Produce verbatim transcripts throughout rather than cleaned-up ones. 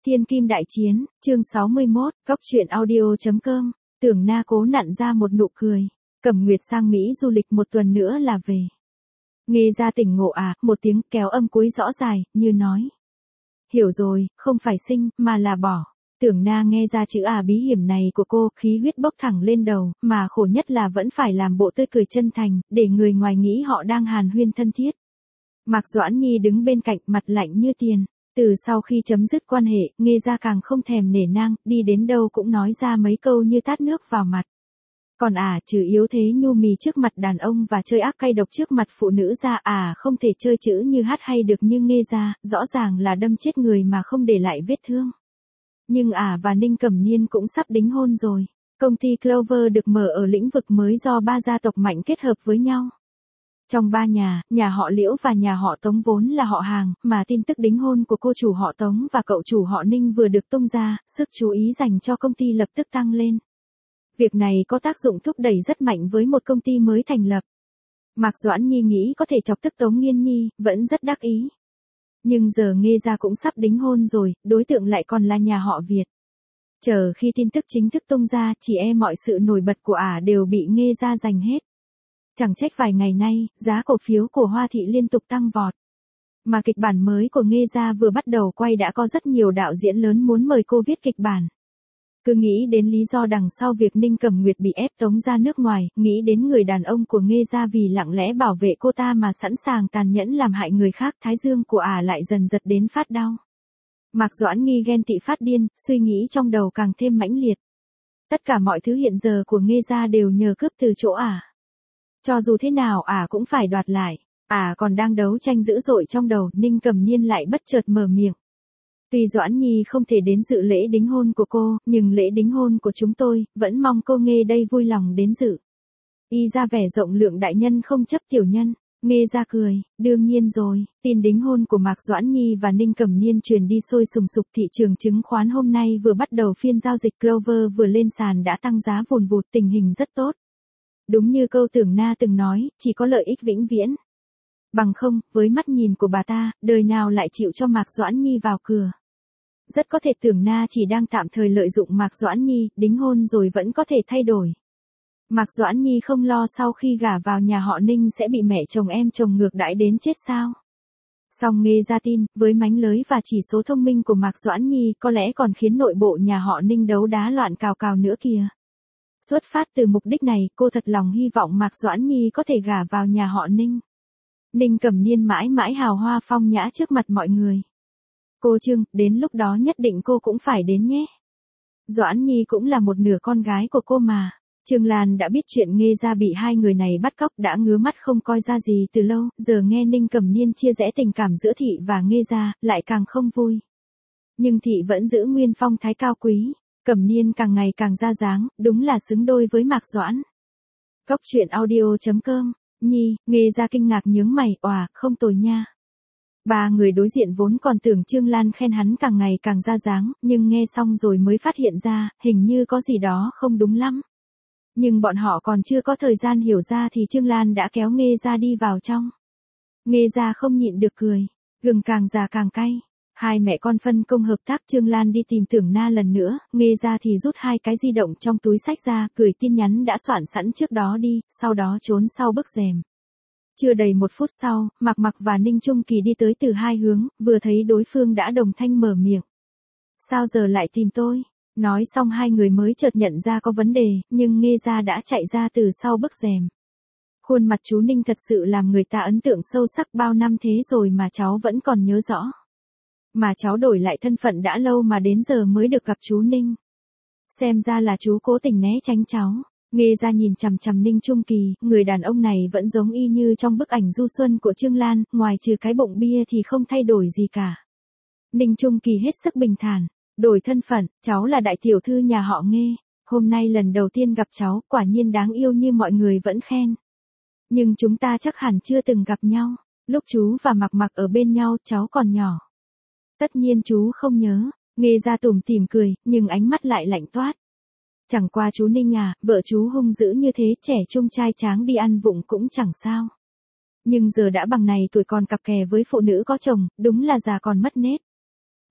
Thiên Kim Đại Chiến, chương sáu mươi mốt, Cốc truyện audio.com, Tưởng Na cố nặn ra một nụ cười. Cẩm Nguyệt sang Mỹ du lịch một tuần nữa là về. Nghe ra tỉnh ngộ à, một tiếng kéo âm cuối rõ dài, như nói. Hiểu rồi, không phải sinh, mà là bỏ. Tưởng Na nghe ra chữ à bí hiểm này của cô, khí huyết bốc thẳng lên đầu, mà khổ nhất là vẫn phải làm bộ tươi cười chân thành, để người ngoài nghĩ họ đang hàn huyên thân thiết. Mạc Doãn Nhi đứng bên cạnh, mặt lạnh như tiền. Từ sau khi chấm dứt quan hệ, Nghe ra càng không thèm nể nang, đi đến đâu cũng nói ra mấy câu như tát nước vào mặt. Còn à, trừ yếu thế nhu mì trước mặt đàn ông và chơi ác cay độc trước mặt phụ nữ ra, à không thể chơi chữ như hát hay được như Nghe ra, rõ ràng là đâm chết người mà không để lại vết thương. Nhưng à và Ninh Cẩm Niên cũng sắp đính hôn rồi. Công ty Clover được mở ở lĩnh vực mới do ba gia tộc mạnh kết hợp với nhau. Trong ba nhà, nhà họ Liễu và nhà họ Tống vốn là họ hàng, mà tin tức đính hôn của cô chủ họ Tống và cậu chủ họ Ninh vừa được tung ra, sức chú ý dành cho công ty lập tức tăng lên. Việc này có tác dụng thúc đẩy rất mạnh với một công ty mới thành lập. Mạc Doãn Nhi nghĩ có thể chọc tức Tống Nghiên Nhi, vẫn rất đắc ý. Nhưng giờ Nghe ra cũng sắp đính hôn rồi, đối tượng lại còn là nhà họ Việt. Chờ khi tin tức chính thức tung ra, chỉ e mọi sự nổi bật của ả đều bị Nghe ra giành hết. Chẳng trách vài ngày nay, giá cổ phiếu của Hoa Thị liên tục tăng vọt. Mà kịch bản mới của Nghe ra vừa bắt đầu quay đã có rất nhiều đạo diễn lớn muốn mời cô viết kịch bản. Cứ nghĩ đến lý do đằng sau việc Ninh Cẩm Nguyệt bị ép tống ra nước ngoài, nghĩ đến người đàn ông của Nghe ra vì lặng lẽ bảo vệ cô ta mà sẵn sàng tàn nhẫn làm hại người khác, thái dương của ả lại dần giật đến phát đau. Mạc Doãn Nhi ghen tị phát điên, suy nghĩ trong đầu càng thêm mãnh liệt. Tất cả mọi thứ hiện giờ của Nghe ra đều nhờ cướp từ chỗ ả. Cho dù thế nào ả cũng phải đoạt lại. Ả còn đang đấu tranh dữ dội trong đầu, Ninh Cẩm Niên lại bất chợt mở miệng. Tuy Doãn Nhi không thể đến dự lễ đính hôn của cô, nhưng lễ đính hôn của chúng tôi, vẫn mong cô Nghe đây vui lòng đến dự. Y ra vẻ rộng lượng đại nhân không chấp tiểu nhân. Nghe ra cười, đương nhiên rồi, tin đính hôn của Mạc Doãn Nhi và Ninh Cẩm Niên truyền đi sôi sùng sục. Thị trường chứng khoán hôm nay vừa bắt đầu phiên giao dịch, Clover vừa lên sàn đã tăng giá vùn vụt, tình hình rất tốt. Đúng như câu Tưởng Na từng nói, chỉ có lợi ích vĩnh viễn. Bằng không, với mắt nhìn của bà ta, đời nào lại chịu cho Mạc Doãn Nhi vào cửa. Rất có thể Tưởng Na chỉ đang tạm thời lợi dụng Mạc Doãn Nhi, đính hôn rồi vẫn có thể thay đổi. Mạc Doãn Nhi không lo sau khi gả vào nhà họ Ninh sẽ bị mẹ chồng em chồng ngược đãi đến chết sao. Song Nghe ra tin, với mánh lới và chỉ số thông minh của Mạc Doãn Nhi có lẽ còn khiến nội bộ nhà họ Ninh đấu đá loạn cào cào nữa kìa. Xuất phát từ mục đích này, cô thật lòng hy vọng Mạc Doãn Nhi có thể gả vào nhà họ Ninh. Ninh Cẩm Niên mãi mãi hào hoa phong nhã trước mặt mọi người. Cô Trương, đến lúc đó nhất định cô cũng phải đến nhé. Doãn Nhi cũng là một nửa con gái của cô mà. Trương Lan đã biết chuyện Nghe ra bị hai người này bắt cóc đã ngứa mắt không coi ra gì từ lâu, giờ nghe Ninh Cẩm Niên chia rẽ tình cảm giữa Thị và Nghe ra, lại càng không vui. Nhưng Thị vẫn giữ nguyên phong thái cao quý. Cẩm Niên càng ngày càng ra dáng, đúng là xứng đôi với Mạc Doãn. Cốc truyện audio.com, Nhi, Nghe ra kinh ngạc nhướng mày, òa, không tồi nha. Ba người đối diện vốn còn tưởng Trương Lan khen hắn càng ngày càng ra dáng, nhưng nghe xong rồi mới phát hiện ra, hình như có gì đó không đúng lắm. Nhưng bọn họ còn chưa có thời gian hiểu ra thì Trương Lan đã kéo Nghe ra đi vào trong. Nghe ra không nhịn được cười, gừng càng già càng cay. Hai mẹ con phân công hợp tác, Trương Lan đi tìm Tưởng Na lần nữa, Nghe ra thì rút hai cái di động trong túi xách ra, gửi tin nhắn đã soạn sẵn trước đó đi, sau đó trốn sau bức rèm. Chưa đầy một phút sau, Mạc Mặc và Ninh Trung Kỳ đi tới từ hai hướng, vừa thấy đối phương đã đồng thanh mở miệng. Sao giờ lại tìm tôi? Nói xong hai người mới chợt nhận ra có vấn đề, nhưng Nghe ra đã chạy ra từ sau bức rèm. Khuôn mặt chú Ninh thật sự làm người ta ấn tượng sâu sắc, bao năm thế rồi mà cháu vẫn còn nhớ rõ. Mà cháu đổi lại thân phận đã lâu mà đến giờ mới được gặp chú Ninh. Xem ra là chú cố tình né tránh cháu. Nghe ra nhìn chằm chằm Ninh Trung Kỳ, người đàn ông này vẫn giống y như trong bức ảnh du xuân của Trương Lan, ngoài trừ cái bụng bia thì không thay đổi gì cả. Ninh Trung Kỳ hết sức bình thản, đổi thân phận, cháu là đại tiểu thư nhà họ Nghe, hôm nay lần đầu tiên gặp cháu, quả nhiên đáng yêu như mọi người vẫn khen. Nhưng chúng ta chắc hẳn chưa từng gặp nhau, lúc chú và Mạc Mặc ở bên nhau cháu còn nhỏ. Tất nhiên chú không nhớ, Nghe ra tủm tỉm cười, nhưng ánh mắt lại lạnh toát. Chẳng qua chú Ninh à, vợ chú hung dữ như thế, trẻ trung trai tráng đi ăn vụng cũng chẳng sao. Nhưng giờ đã bằng này tuổi còn cặp kè với phụ nữ có chồng, đúng là già còn mất nết.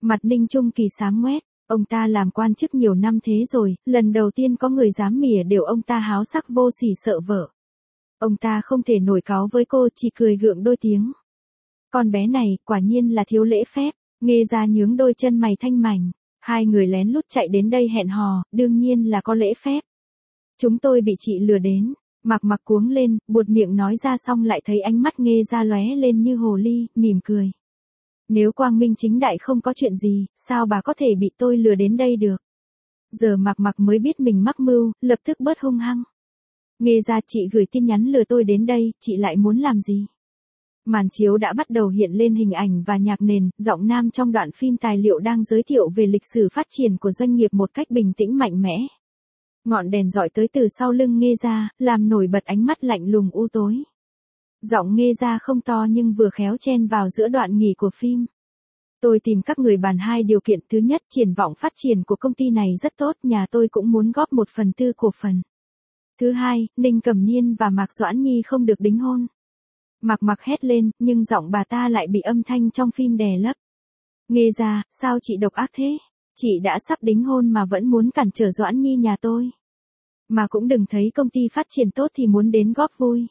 Mặt Ninh Trung Kỳ xám ngoét, ông ta làm quan chức nhiều năm thế rồi, lần đầu tiên có người dám mỉa đều ông ta háo sắc vô sỉ sợ vợ. Ông ta không thể nổi cáu với cô, chỉ cười gượng đôi tiếng. Con bé này, quả nhiên là thiếu lễ phép, Nghê Gia nhướng đôi chân mày thanh mảnh. Hai người lén lút chạy đến đây hẹn hò, đương nhiên là có lễ phép. Chúng tôi bị chị lừa đến. Mạc Mặc cuống lên, buột miệng nói ra xong lại thấy ánh mắt Nghê Gia lóe lên như hồ ly, mỉm cười. Nếu quang minh chính đại không có chuyện gì, sao bà có thể bị tôi lừa đến đây được? Giờ Mạc Mặc mới biết mình mắc mưu, lập tức bớt hung hăng. Nghê Gia, chị gửi tin nhắn lừa tôi đến đây, chị lại muốn làm gì? Màn chiếu đã bắt đầu hiện lên hình ảnh và nhạc nền, giọng nam trong đoạn phim tài liệu đang giới thiệu về lịch sử phát triển của doanh nghiệp một cách bình tĩnh mạnh mẽ. Ngọn đèn dọi tới từ sau lưng Nghê Gia, làm nổi bật ánh mắt lạnh lùng u tối. Giọng Nghê Gia không to nhưng vừa khéo chen vào giữa đoạn nghỉ của phim. Tôi tìm các người bàn hai điều kiện. Thứ nhất, triển vọng phát triển của công ty này rất tốt, nhà tôi cũng muốn góp một phần tư cổ phần. Thứ hai, Ninh Cẩm Niên và Mạc Doãn Nhi không được đính hôn. Mạc Mặc hét lên, nhưng giọng bà ta lại bị âm thanh trong phim đè lấp. Nghê Gia, sao chị độc ác thế? Chị đã sắp đính hôn mà vẫn muốn cản trở Doãn Nhi nhà tôi. Mà cũng đừng thấy công ty phát triển tốt thì muốn đến góp vui.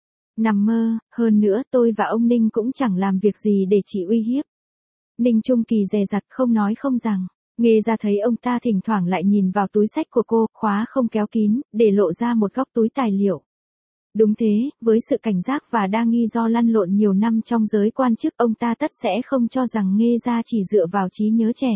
Nằm mơ, hơn nữa tôi và ông Ninh cũng chẳng làm việc gì để chị uy hiếp. Ninh Trung Kỳ dè dặt không nói không rằng. Nghê Gia thấy ông ta thỉnh thoảng lại nhìn vào túi xách của cô, khóa không kéo kín, để lộ ra một góc túi tài liệu. Đúng thế, với sự cảnh giác và đa nghi do lăn lộn nhiều năm trong giới quan chức, ông ta tất sẽ không cho rằng Nghê Gia chỉ dựa vào trí nhớ trẻ.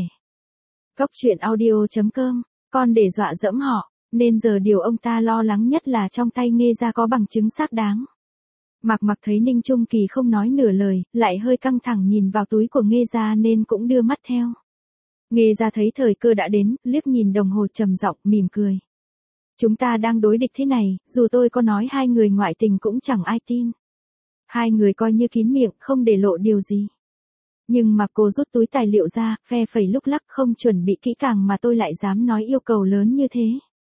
Cốc truyện audio chấm com, con để dọa dẫm họ, nên giờ điều ông ta lo lắng nhất là trong tay Nghê Gia có bằng chứng xác đáng. Mạc Mặc thấy Ninh Trung Kỳ không nói nửa lời, lại hơi căng thẳng nhìn vào túi của Nghê Gia nên cũng đưa mắt theo. Nghê Gia thấy thời cơ đã đến, liếc nhìn đồng hồ trầm giọng, mỉm cười. Chúng ta đang đối địch thế này, dù tôi có nói hai người ngoại tình cũng chẳng ai tin. Hai người coi như kín miệng, không để lộ điều gì. Nhưng mà cô rút túi tài liệu ra, phe phẩy lúc lắc, không chuẩn bị kỹ càng mà tôi lại dám nói yêu cầu lớn như thế.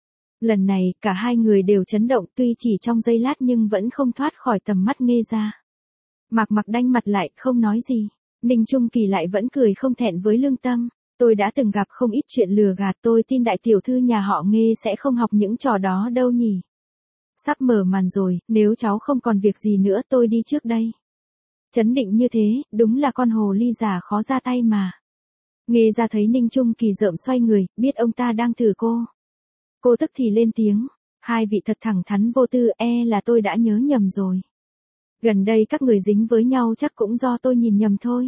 Lần này, cả hai người đều chấn động, tuy chỉ trong giây lát nhưng vẫn không thoát khỏi tầm mắt Nghê Gia. Mạc Mặc đanh mặt lại, không nói gì. Ninh Trung Kỳ lại vẫn cười không thẹn với lương tâm. Tôi đã từng gặp không ít chuyện lừa gạt, tôi tin đại tiểu thư nhà họ Nghê sẽ không học những trò đó đâu nhỉ. Sắp mở màn rồi, nếu cháu không còn việc gì nữa tôi đi trước đây. Chấn định như thế, đúng là con hồ ly già khó ra tay mà. Nghê Gia thấy Ninh Trung Kỳ rợm xoay người, biết ông ta đang thử cô. Cô tức thì lên tiếng, hai vị thật thẳng thắn vô tư, e là tôi đã nhớ nhầm rồi. Gần đây các người dính với nhau chắc cũng do tôi nhìn nhầm thôi.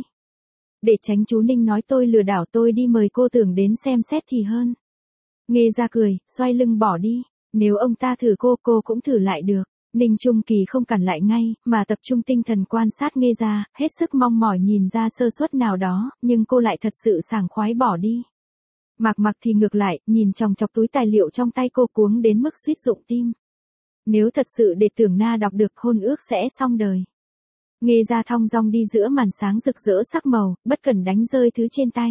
Để tránh chú Ninh nói tôi lừa đảo, tôi đi mời cô tưởng đến xem xét thì hơn. Nghê Gia cười, xoay lưng bỏ đi. Nếu ông ta thử cô, cô cũng thử lại được. Ninh Trung Kỳ không cản lại ngay, mà tập trung tinh thần quan sát Nghê Gia, hết sức mong mỏi nhìn ra sơ suất nào đó, nhưng cô lại thật sự sảng khoái bỏ đi. Mạc Mặc thì ngược lại, nhìn chòng chọc túi tài liệu trong tay cô cuống đến mức suýt rụng tim. Nếu thật sự để Tưởng Na đọc được, hôn ước sẽ xong đời. Nghê Gia thong dong đi giữa màn sáng rực rỡ sắc màu, bất cẩn đánh rơi thứ trên tay.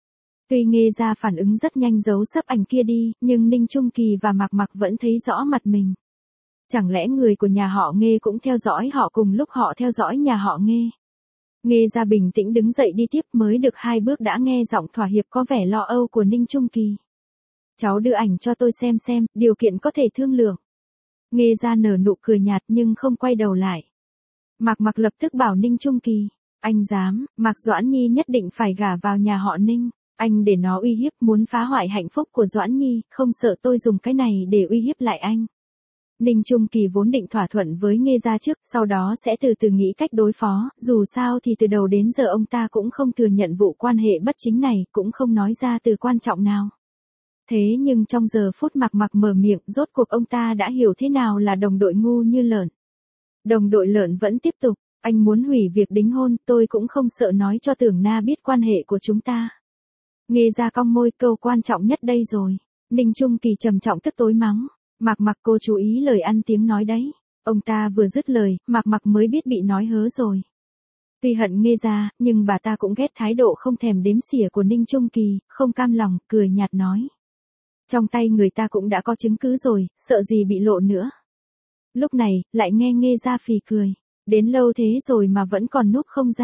Tuy Nghê Gia phản ứng rất nhanh giấu sấp ảnh kia đi, nhưng Ninh Trung Kỳ và Mạc Mặc vẫn thấy rõ mặt mình. Chẳng lẽ người của nhà họ Nghê cũng theo dõi họ cùng lúc họ theo dõi nhà họ Nghê? Nghê Gia bình tĩnh đứng dậy đi tiếp, mới được hai bước đã nghe giọng thỏa hiệp có vẻ lo âu của Ninh Trung Kỳ. Cháu đưa ảnh cho tôi xem xem, điều kiện có thể thương lượng. Nghê Gia nở nụ cười nhạt nhưng không quay đầu lại. Mạc Mặc lập tức bảo Ninh Trung Kỳ, anh dám, Mạc Doãn Nhi nhất định phải gả vào nhà họ Ninh, anh để nó uy hiếp, muốn phá hoại hạnh phúc của Doãn Nhi, không sợ tôi dùng cái này để uy hiếp lại anh. Ninh Trung Kỳ vốn định thỏa thuận với Nghê Gia trước, sau đó sẽ từ từ nghĩ cách đối phó, dù sao thì từ đầu đến giờ ông ta cũng không thừa nhận vụ quan hệ bất chính này, cũng không nói ra từ quan trọng nào. Thế nhưng trong giờ phút Mạc Mặc mở miệng, rốt cuộc ông ta đã hiểu thế nào là đồng đội ngu như lợn. Đồng đội lợn vẫn tiếp tục, anh muốn hủy việc đính hôn, tôi cũng không sợ nói cho Tưởng Na biết quan hệ của chúng ta. Nghê Gia cong môi, câu quan trọng nhất đây rồi. Ninh Trung Kỳ trầm trọng tức tối mắng. Mạc Mặc, cô chú ý lời ăn tiếng nói đấy. Ông ta vừa dứt lời, Mạc Mặc mới biết bị nói hớ rồi. Tuy hận Nghê Gia, nhưng bà ta cũng ghét thái độ không thèm đếm xỉa của Ninh Trung Kỳ, không cam lòng, cười nhạt nói. Trong tay người ta cũng đã có chứng cứ rồi, sợ gì bị lộ nữa. Lúc này, lại nghe Nghê Gia phì cười. Đến lâu thế rồi mà vẫn còn núp không ra.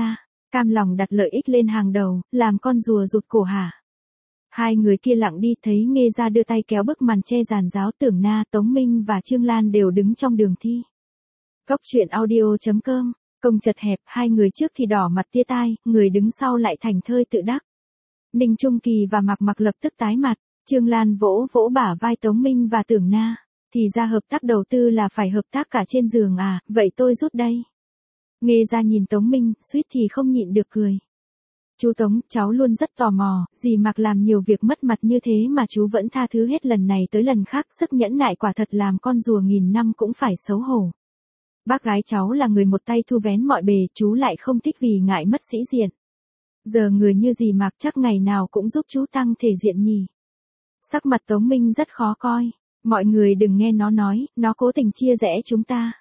Cam lòng đặt lợi ích lên hàng đầu, làm con rùa rụt cổ hả? Hai người kia lặng đi, thấy Nghê Gia đưa tay kéo bức màn che giàn giáo, Tưởng Na, Tống Minh và Trương Lan đều đứng trong đường thi. Cốc truyện audio chấm com, công chật hẹp, hai người trước thì đỏ mặt tia tai, người đứng sau lại thành thơi tự đắc. Ninh Trung Kỳ và Mạc Mạc lập tức tái mặt, Trương Lan vỗ vỗ bả vai Tống Minh và Tưởng Na, thì ra hợp tác đầu tư là phải hợp tác cả trên giường à, vậy tôi rút đây. Nghê Gia nhìn Tống Minh, suýt thì không nhịn được cười. Chú Tống, cháu luôn rất tò mò, dì Mạc làm nhiều việc mất mặt như thế mà chú vẫn tha thứ hết lần này tới lần khác, sức nhẫn nại quả thật làm con rùa nghìn năm cũng phải xấu hổ. Bác gái cháu là người một tay thu vén mọi bề, chú lại không thích vì ngại mất sĩ diện. Giờ người như dì Mạc chắc ngày nào cũng giúp chú tăng thể diện nhỉ. Sắc mặt Tống Minh rất khó coi, mọi người đừng nghe nó nói, nó cố tình chia rẽ chúng ta.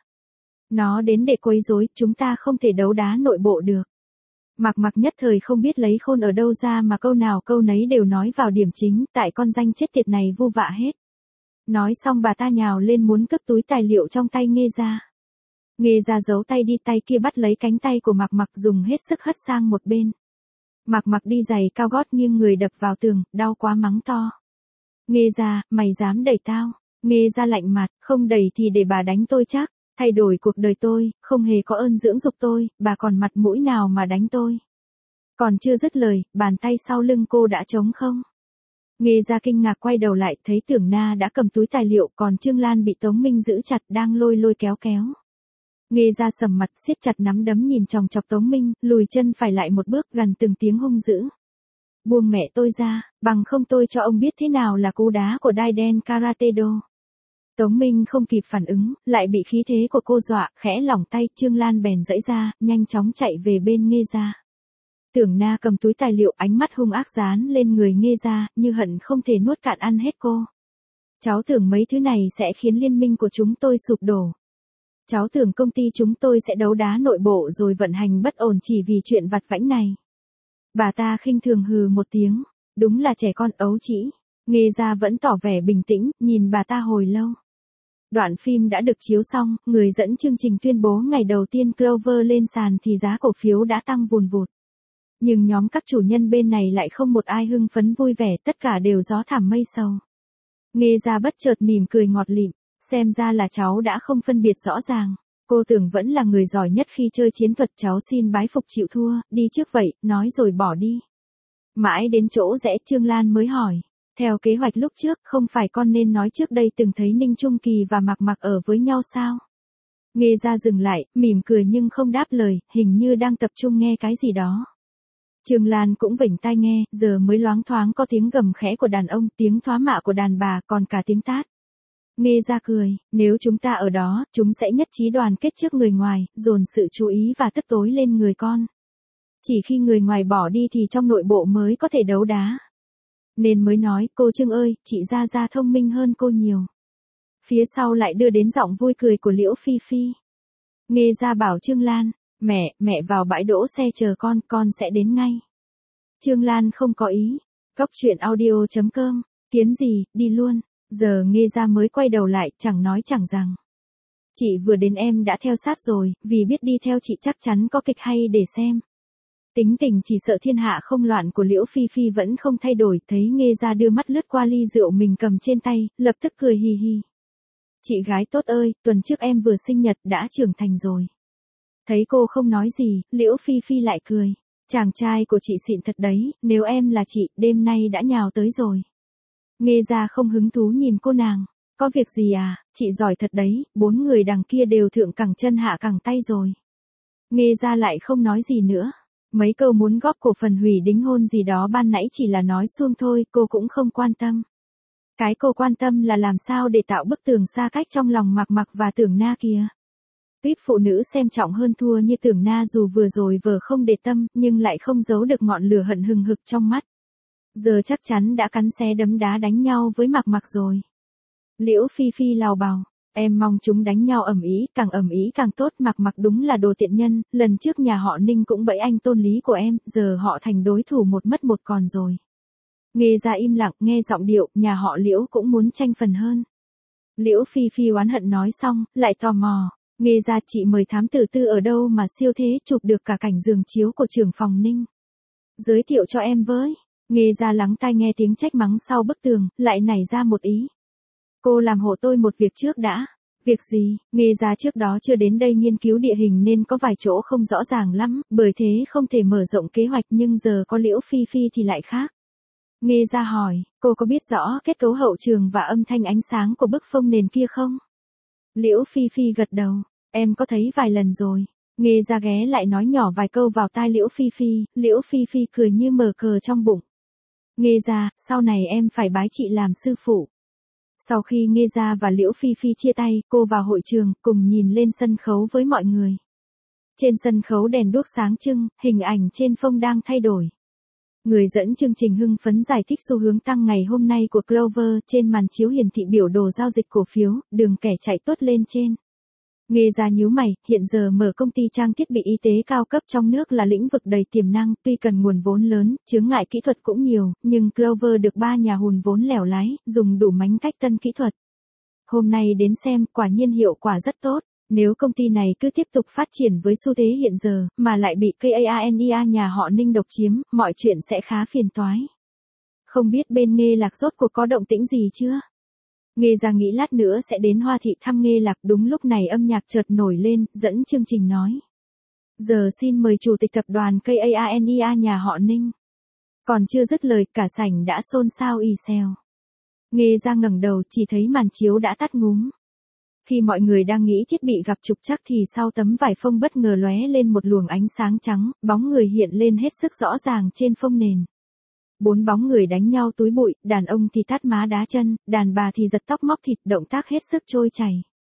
Nó đến để quấy rối, chúng ta không thể đấu đá nội bộ được. Mạc Mạc nhất thời không biết lấy khôn ở đâu ra mà câu nào câu nấy đều nói vào điểm chính, tại con danh chết tiệt này vu vạ hết. Nói xong bà ta nhào lên muốn cướp túi tài liệu trong tay Nghê Gia. Nghê Gia giấu tay đi, tay kia bắt lấy cánh tay của Mạc Mạc dùng hết sức hất sang một bên. Mạc Mạc đi giày cao gót nghiêng người đập vào tường, đau quá mắng to. Nghê Gia, mày dám đẩy tao? Nghê Gia lạnh mặt, không đẩy thì để bà đánh tôi chắc. Thay đổi cuộc đời tôi, không hề có ơn dưỡng dục tôi, bà còn mặt mũi nào mà đánh tôi. Còn chưa dứt lời, bàn tay sau lưng cô đã trống không. Nghê Gia kinh ngạc quay đầu lại, thấy Tưởng Na đã cầm túi tài liệu, còn Trương Lan bị Tống Minh giữ chặt đang lôi lôi kéo kéo. Nghê Gia sầm mặt, siết chặt nắm đấm nhìn chòng chọc Tống Minh, lùi chân phải lại một bước, gằn từng tiếng hung dữ. Buông mẹ tôi ra, bằng không tôi cho ông biết thế nào là cú đá của Daiden Karate Do. Tống Minh không kịp phản ứng, lại bị khí thế của cô dọa, khẽ lỏng tay, Trương Lan bèn giãy ra, nhanh chóng chạy về bên Nghê Gia. Tưởng Na cầm túi tài liệu, ánh mắt hung ác dán lên người Nghê Gia, như hận không thể nuốt cạn ăn hết cô. Cháu tưởng mấy thứ này sẽ khiến liên minh của chúng tôi sụp đổ. Cháu tưởng công ty chúng tôi sẽ đấu đá nội bộ rồi vận hành bất ổn chỉ vì chuyện vặt vãnh này. Bà ta khinh thường hừ một tiếng, đúng là trẻ con ấu trĩ. Nghê Gia vẫn tỏ vẻ bình tĩnh, nhìn bà ta hồi lâu. Đoạn phim đã được chiếu xong, người dẫn chương trình tuyên bố ngày đầu tiên Clover lên sàn thì giá cổ phiếu đã tăng vùn vụt. Nhưng nhóm các chủ nhân bên này lại không một ai hưng phấn vui vẻ, tất cả đều gió thảm mây sầu. Nghê Gia bất chợt mỉm cười ngọt lịm, xem ra là cháu đã không phân biệt rõ ràng. Cô tưởng vẫn là người giỏi nhất khi chơi chiến thuật, cháu xin bái phục chịu thua, đi trước vậy, nói rồi bỏ đi. Mãi đến chỗ rẽ Trương Lan mới hỏi. Theo kế hoạch lúc trước, không phải con nên nói trước đây từng thấy Ninh Trung Kỳ và Mạc Mạc ở với nhau sao? Nghê Gia dừng lại, mỉm cười nhưng không đáp lời, hình như đang tập trung nghe cái gì đó. Trương Lan cũng vểnh tai nghe, giờ mới loáng thoáng có tiếng gầm khẽ của đàn ông, tiếng thoá mạ của đàn bà, còn cả tiếng tát. Nghê Gia cười, nếu chúng ta ở đó, chúng sẽ nhất trí đoàn kết trước người ngoài, dồn sự chú ý và tức tối lên người con. Chỉ khi người ngoài bỏ đi thì trong nội bộ mới có thể đấu đá. Nên mới nói, cô Trương ơi, chị Gia Gia thông minh hơn cô nhiều. Phía sau lại đưa đến giọng vui cười của Liễu Phi Phi. Nghê Gia bảo Trương Lan, mẹ, mẹ vào bãi đỗ xe chờ con, con sẽ đến ngay. Trương Lan không có ý. Cốc truyện audio chấm com, kiến gì, đi luôn. Giờ Nghê Gia mới quay đầu lại, chẳng nói chẳng rằng. Chị vừa đến em đã theo sát rồi, vì biết đi theo chị chắc chắn có kịch hay để xem. Tính tình chỉ sợ thiên hạ không loạn của Liễu Phi Phi vẫn không thay đổi, thấy Nghê Gia đưa mắt lướt qua ly rượu mình cầm trên tay, lập tức cười hì hì. Chị gái tốt ơi, tuần trước em vừa sinh nhật đã trưởng thành rồi. Thấy cô không nói gì, Liễu Phi Phi lại cười. Chàng trai của chị xịn thật đấy, nếu em là chị, đêm nay đã nhào tới rồi. Nghê Gia không hứng thú nhìn cô nàng. Có việc gì à, chị giỏi thật đấy, bốn người đằng kia đều thượng cẳng chân hạ cẳng tay rồi. Nghê Gia lại không nói gì nữa. Mấy câu muốn góp cổ phần hủy đính hôn gì đó ban nãy chỉ là nói suông thôi, cô cũng không quan tâm. Cái cô quan tâm là làm sao để tạo bức tường xa cách trong lòng Mạc Mạc và Tưởng Na kia. Tuyết phụ nữ xem trọng hơn thua như Tưởng Na dù vừa rồi vờ không để tâm, nhưng lại không giấu được ngọn lửa hận hừng hực trong mắt. Giờ chắc chắn đã cắn xé đấm đá đánh nhau với Mạc Mạc rồi. Liễu Phi Phi lào bào, em mong chúng đánh nhau ầm ĩ, càng ầm ĩ càng tốt, Mạc Mạc đúng là đồ tiện nhân, lần trước nhà họ Ninh cũng bẫy anh tôn lý của em, giờ họ thành đối thủ một mất một còn rồi. Nghê Gia im lặng, nghe giọng điệu, nhà họ Liễu cũng muốn tranh phần hơn. Liễu Phi Phi oán hận nói xong, lại tò mò, Nghe ra chị mời thám tử Tư ở đâu mà siêu thế chụp được cả cảnh giường chiếu của trưởng phòng Ninh. Giới thiệu cho em với. Nghe ra lắng tai nghe tiếng trách mắng sau bức tường, lại nảy ra một ý. Cô làm hộ tôi một việc trước đã. Việc gì? Nghe ra trước đó chưa đến đây nghiên cứu địa hình nên có vài chỗ không rõ ràng lắm, bởi thế không thể mở rộng kế hoạch, nhưng giờ có Liễu Phi Phi thì lại khác. Nghe ra hỏi, cô có biết rõ kết cấu hậu trường và âm thanh ánh sáng của bức phông nền kia không? Liễu Phi Phi gật đầu, em có thấy vài lần rồi. Nghe ra ghé lại nói nhỏ vài câu vào tai Liễu Phi Phi, Liễu Phi Phi cười như mở cờ trong bụng. Nghe ra, sau này em phải bái chị làm sư phụ. Sau khi Nghe ra và Liễu Phi Phi chia tay, cô vào hội trường, cùng nhìn lên sân khấu với mọi người. Trên sân khấu đèn đuốc sáng trưng, hình ảnh trên phông đang thay đổi. Người dẫn chương trình hưng phấn giải thích xu hướng tăng ngày hôm nay của Clover, trên màn chiếu hiển thị biểu đồ giao dịch cổ phiếu, đường kẻ chạy tuốt lên trên. Nghe ra nhíu mày, hiện giờ mở công ty trang thiết bị y tế cao cấp trong nước là lĩnh vực đầy tiềm năng, tuy cần nguồn vốn lớn, chướng ngại kỹ thuật cũng nhiều, nhưng Clover được ba nhà hùn vốn lẻo lái, dùng đủ mánh cách tân kỹ thuật. Hôm nay đến xem, quả nhiên hiệu quả rất tốt. Nếu công ty này cứ tiếp tục phát triển với xu thế hiện giờ, mà lại bị Kania nhà họ Ninh độc chiếm, mọi chuyện sẽ khá phiền toái. Không biết bên Nghe Lạc rốt cuộc có động tĩnh gì chưa? Nghe ra nghĩ lát nữa sẽ đến Hoa Thị thăm Nghe Lạc, đúng lúc này âm nhạc chợt nổi lên, dẫn chương trình nói. Giờ xin mời chủ tịch tập đoàn Kania nhà họ Ninh. Còn chưa dứt lời, cả sảnh đã xôn xao ì xèo. Nghe ra ngẩng đầu, chỉ thấy màn chiếu đã tắt ngúm. Khi mọi người đang nghĩ thiết bị gặp trục trặc thì sau tấm vải phông bất ngờ lóe lên một luồng ánh sáng trắng, bóng người hiện lên hết sức rõ ràng trên phông nền. Bốn bóng người đánh nhau túi bụi, đàn ông thì tát má đá chân, đàn bà thì giật tóc móc thịt, động tác hết sức trôi chảy.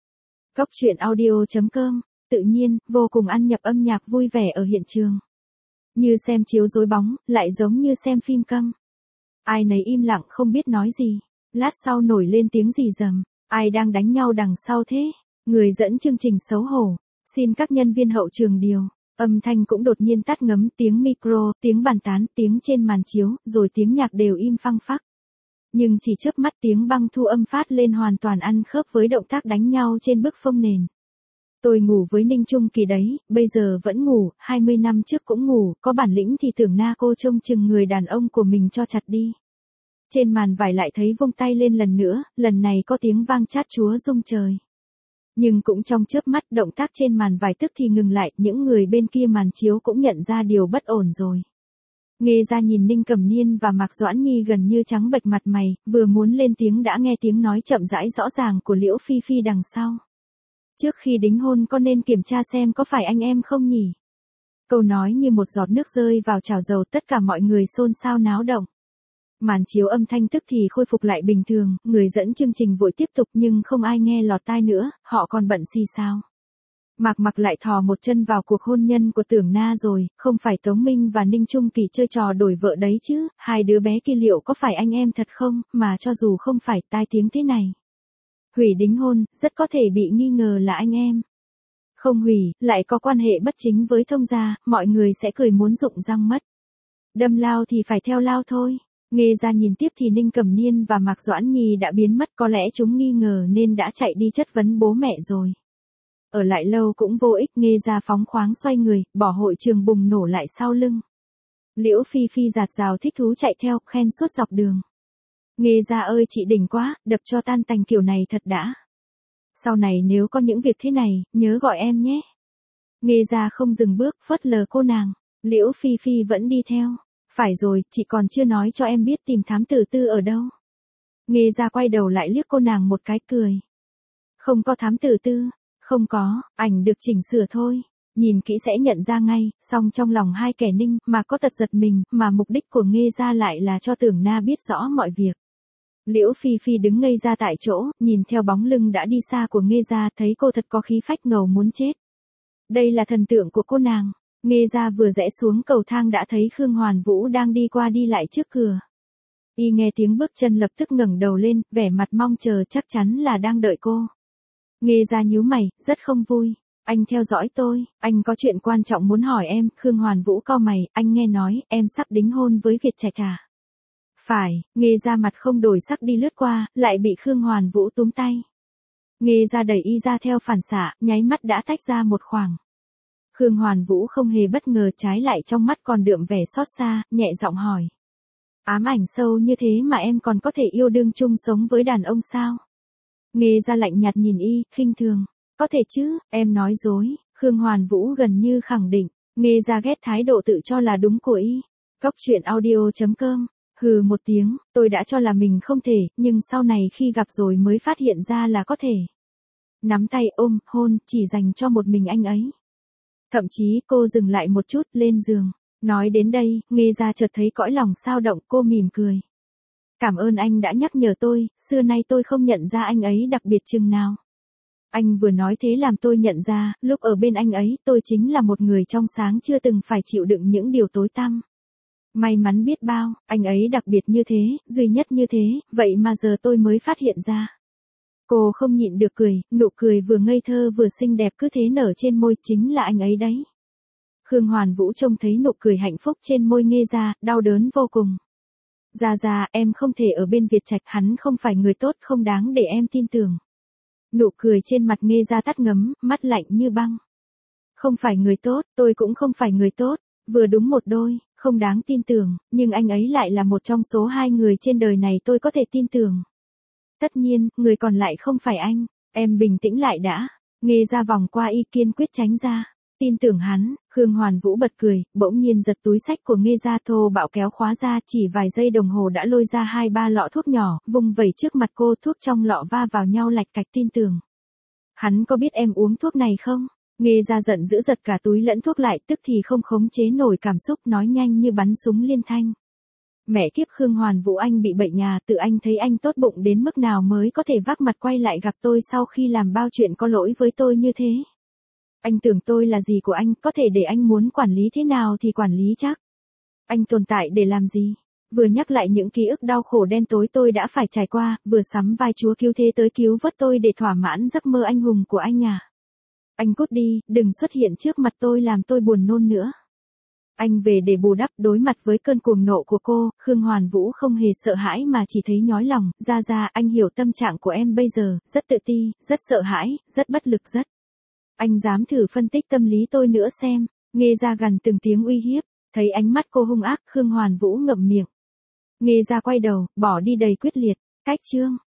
Cốc truyện audio chấm com, tự nhiên, vô cùng ăn nhập âm nhạc vui vẻ ở hiện trường. Như xem chiếu rối bóng, lại giống như xem phim câm. Ai nấy im lặng không biết nói gì. Lát sau nổi lên tiếng rì rầm. Ai đang đánh nhau đằng sau thế? Người dẫn chương trình xấu hổ. Xin các nhân viên hậu trường điều. Âm thanh cũng đột nhiên tắt ngấm, tiếng micro, tiếng bàn tán, tiếng trên màn chiếu, rồi tiếng nhạc đều im phăng phắc. Nhưng chỉ chớp mắt tiếng băng thu âm phát lên hoàn toàn ăn khớp với động tác đánh nhau trên bức phông nền. Tôi ngủ với Ninh Trung Kỳ đấy, bây giờ vẫn ngủ, hai mươi năm trước cũng ngủ, có bản lĩnh thì tưởng na cô trông chừng người đàn ông của mình cho chặt đi. Trên màn vải lại thấy vung tay lên lần nữa, lần này có tiếng vang chát chúa rung trời. Nhưng cũng trong chớp mắt động tác trên màn vải tức thì ngừng lại, những người bên kia màn chiếu cũng nhận ra điều bất ổn rồi. Nghe ra nhìn Ninh Cẩm Niên và Mạc Doãn Nhi gần như trắng bệch mặt mày, vừa muốn lên tiếng đã nghe tiếng nói chậm rãi rõ ràng của Liễu Phi Phi đằng sau. Trước khi đính hôn có nên kiểm tra xem có phải anh em không nhỉ? Câu nói như một giọt nước rơi vào chảo dầu, tất cả mọi người xôn xao náo động. Màn chiếu âm thanh tức thì khôi phục lại bình thường, người dẫn chương trình vội tiếp tục nhưng không ai nghe lọt tai nữa, họ còn bận xì xào. Mạc Mặc lại thò một chân vào cuộc hôn nhân của Tưởng Na rồi, không phải Tống Minh và Ninh Trung Kỳ chơi trò đổi vợ đấy chứ, hai đứa bé kia liệu có phải anh em thật không, mà cho dù không phải tai tiếng thế này. Hủy đính hôn, rất có thể bị nghi ngờ là anh em. Không hủy, lại có quan hệ bất chính với thông gia, mọi người sẽ cười muốn rụng răng mất. Đâm lao thì phải theo lao thôi. Nghe ra nhìn tiếp thì Ninh Cẩm Niên và Mạc Doãn Nhi đã biến mất, có lẽ chúng nghi ngờ nên đã chạy đi chất vấn bố mẹ rồi. Ở lại lâu cũng vô ích, Nghe ra phóng khoáng xoay người, bỏ hội trường bùng nổ lại sau lưng. Liễu Phi Phi giạt rào thích thú chạy theo, khen suốt dọc đường. Nghe ra ơi chị đỉnh quá, đập cho tan tành kiểu này thật đã. Sau này nếu có những việc thế này, nhớ gọi em nhé. Nghe ra không dừng bước, phớt lờ cô nàng. Liễu Phi Phi vẫn đi theo. Phải rồi, chị còn chưa nói cho em biết tìm thám tử Tư ở đâu. Nghe ra quay đầu lại liếc cô nàng một cái cười. Không có thám tử Tư, không có, ảnh được chỉnh sửa thôi. Nhìn kỹ sẽ nhận ra ngay, song trong lòng hai kẻ Ninh mà có tật giật mình, mà mục đích của Nghe ra lại là cho Tưởng Na biết rõ mọi việc. Liễu Phi Phi đứng ngây ra tại chỗ, nhìn theo bóng lưng đã đi xa của Nghe ra, thấy cô thật có khí phách ngầu muốn chết. Đây là thần tượng của cô nàng. Nghe ra vừa rẽ xuống cầu thang đã thấy Khương Hoàn Vũ đang đi qua đi lại trước cửa. Y nghe tiếng bước chân lập tức ngẩng đầu lên, vẻ mặt mong chờ, chắc chắn là đang đợi cô. Nghe ra nhíu mày, rất không vui. Anh theo dõi tôi, anh có chuyện quan trọng muốn hỏi em. Khương Hoàn Vũ cau mày, anh nghe nói em sắp đính hôn với Việt Trạch à? Phải, Nghe ra mặt không đổi sắc đi lướt qua, lại bị Khương Hoàn Vũ túm tay. Nghe ra đẩy y ra theo phản xạ, nháy mắt đã tách ra một khoảng. Khương Hoàn Vũ không hề bất ngờ, trái lại trong mắt còn đượm vẻ xót xa, nhẹ giọng hỏi. Ám ảnh sâu như thế mà em còn có thể yêu đương chung sống với đàn ông sao? Nghe ra lạnh nhạt nhìn y, khinh thường. Có thể chứ, em nói dối. Khương Hoàn Vũ gần như khẳng định. Nghe ra ghét thái độ tự cho là đúng của y. Cóc truyện audio chấm com. Hừ một tiếng, tôi đã cho là mình không thể, nhưng sau này khi gặp rồi mới phát hiện ra là có thể. Nắm tay ôm, hôn, chỉ dành cho một mình anh ấy. Thậm chí cô dừng lại một chút, lên giường. Nói đến đây, Nghe ra chợt thấy cõi lòng xao động, cô mỉm cười. Cảm ơn anh đã nhắc nhở tôi, xưa nay tôi không nhận ra anh ấy đặc biệt chừng nào. Anh vừa nói thế làm tôi nhận ra, lúc ở bên anh ấy, tôi chính là một người trong sáng chưa từng phải chịu đựng những điều tối tăm. May mắn biết bao, anh ấy đặc biệt như thế, duy nhất như thế, vậy mà giờ tôi mới phát hiện ra. Cô không nhịn được cười, nụ cười vừa ngây thơ vừa xinh đẹp cứ thế nở trên môi, chính là anh ấy đấy. Khương Hoàn Vũ trông thấy nụ cười hạnh phúc trên môi Nghe ra, đau đớn vô cùng. Ra ra, em không thể ở bên Việt Trạch, hắn không phải người tốt, không đáng để em tin tưởng. Nụ cười trên mặt Nghe ra tắt ngấm, mắt lạnh như băng. Không phải người tốt, tôi cũng không phải người tốt, vừa đúng một đôi, không đáng tin tưởng, nhưng anh ấy lại là một trong số hai người trên đời này tôi có thể tin tưởng. Tất nhiên, người còn lại không phải anh, em bình tĩnh lại đã. Nghe ra vòng qua y, kiên quyết tránh ra. Tin tưởng hắn. Khương Hoàn Vũ bật cười, bỗng nhiên giật túi xách của Nghe ra, thô bạo kéo khóa ra, chỉ vài giây đồng hồ đã lôi ra hai ba lọ thuốc nhỏ, vung vẩy trước mặt cô, thuốc trong lọ va vào nhau lạch cạch. Tin tưởng. Hắn có biết em uống thuốc này không? Nghe ra giận dữ giật cả túi lẫn thuốc lại, tức thì không khống chế nổi cảm xúc, nói nhanh như bắn súng liên thanh. Mẹ kiếp, Khương Hoàn Vũ, anh bị bệnh nhà, tự anh thấy anh tốt bụng đến mức nào mới có thể vác mặt quay lại gặp tôi sau khi làm bao chuyện có lỗi với tôi như thế. Anh tưởng tôi là gì của anh, có thể để anh muốn quản lý thế nào thì quản lý chắc. Anh tồn tại để làm gì? Vừa nhắc lại những ký ức đau khổ đen tối tôi đã phải trải qua, vừa sắm vai chúa cứu thế tới cứu vớt tôi để thỏa mãn giấc mơ anh hùng của anh à. Anh cút đi, đừng xuất hiện trước mặt tôi làm tôi buồn nôn nữa. Anh về để bù đắp. Đối mặt với cơn cuồng nộ của cô, Khương Hoàn Vũ không hề sợ hãi mà chỉ thấy nhói lòng. Ra ra, anh hiểu tâm trạng của em bây giờ, rất tự ti, rất sợ hãi, rất bất lực, rất. Anh dám thử phân tích tâm lý tôi nữa xem. Nghe ra gằn từng tiếng uy hiếp. Thấy ánh mắt cô hung ác, Khương Hoàn Vũ ngậm miệng. Nghe ra quay đầu, bỏ đi đầy quyết liệt. Cách chương.